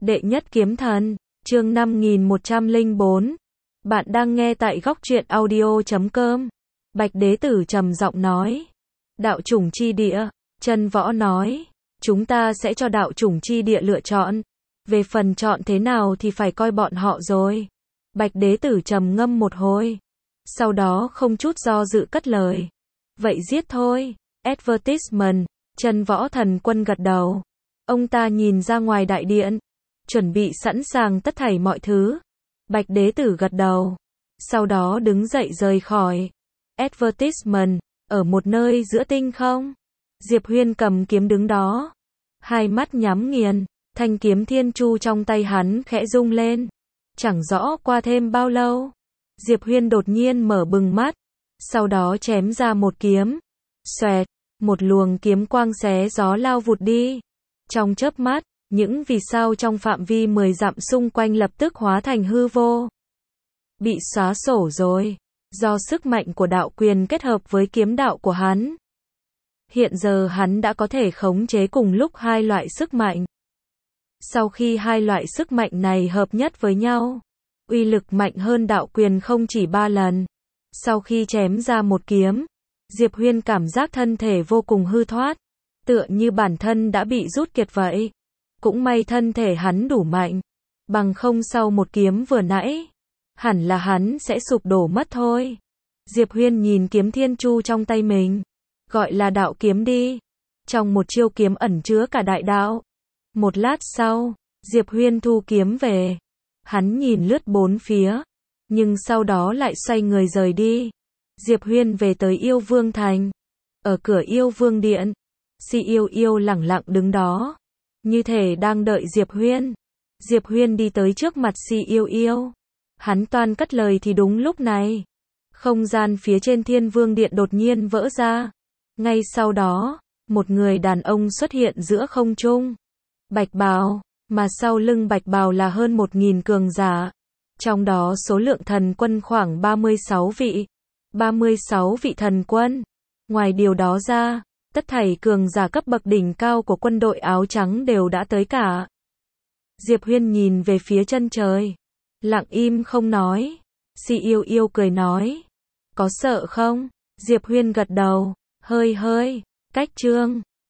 Đệ nhất kiếm thần, chương 5104. Bạn đang nghe tại góc truyện audio.com. Bạch đế tử trầm giọng nói. Đạo chủng chi địa, Chân Võ nói. Chúng ta sẽ cho đạo chủng chi địa lựa chọn. Về phần chọn thế nào thì phải coi bọn họ rồi. Bạch đế tử trầm ngâm một hồi. Sau đó không chút do dự cất lời. Vậy giết thôi. Advertisement. Chân Võ thần quân gật đầu. Ông ta nhìn ra ngoài đại điện. Chuẩn bị sẵn sàng tất thảy mọi thứ. Bạch đế tử gật đầu. Sau đó đứng dậy rời khỏi. Advertisement. Ở một nơi giữa tinh không. Diệp Huyên cầm kiếm đứng đó. Hai mắt nhắm nghiền. Thanh kiếm thiên chu trong tay hắn khẽ rung lên. Chẳng rõ qua thêm bao lâu. Diệp Huyên đột nhiên mở bừng mắt. Sau đó chém ra một kiếm. Xoẹt. Một luồng kiếm quang xé gió lao vụt đi. Trong chớp mắt, những vì sao trong phạm vi 10 dặm xung quanh lập tức hóa thành hư vô. Bị xóa sổ rồi. Do sức mạnh của đạo quyền kết hợp với kiếm đạo của hắn. Hiện giờ hắn đã có thể khống chế cùng lúc hai loại sức mạnh. Sau khi hai loại sức mạnh này hợp nhất với nhau, uy lực mạnh hơn đạo quyền không chỉ 3 lần. Sau khi chém ra một kiếm, Diệp Huyên cảm giác thân thể vô cùng hư thoát, tựa như bản thân đã bị rút kiệt vậy. Cũng may thân thể hắn đủ mạnh, bằng không sau một kiếm vừa nãy, hẳn là hắn sẽ sụp đổ mất thôi. Diệp Huyên nhìn kiếm thiên chu trong tay mình, gọi là đạo kiếm đi. Trong một chiêu kiếm ẩn chứa cả đại đạo. Một lát sau, Diệp Huyên thu kiếm về. Hắn nhìn lướt bốn phía, nhưng sau đó lại xoay người rời đi. Diệp Huyên về tới Yêu Vương Thành. Ở cửa Yêu Vương Điện, Si Yêu Yêu lẳng lặng đứng đó, như thể đang đợi Diệp Huyên. Diệp Huyên đi tới trước mặt Si Yêu Yêu. Hắn toan cất lời thì đúng lúc này, không gian phía trên Thiên Vương Điện đột nhiên vỡ ra. Ngay sau đó, một người đàn ông xuất hiện giữa không trung. Bạch bào, mà sau lưng bạch bào là hơn 1000 cường giả. Trong đó số lượng thần quân khoảng 36 vị. 36 vị thần quân. Ngoài điều đó ra, tất thảy cường giả cấp bậc đỉnh cao của quân đội áo trắng đều đã tới cả. Diệp Huyên nhìn về phía chân trời, lặng im không nói. Si Yêu Yêu cười nói, có sợ không? Diệp Huyên gật đầu, hơi, cách chương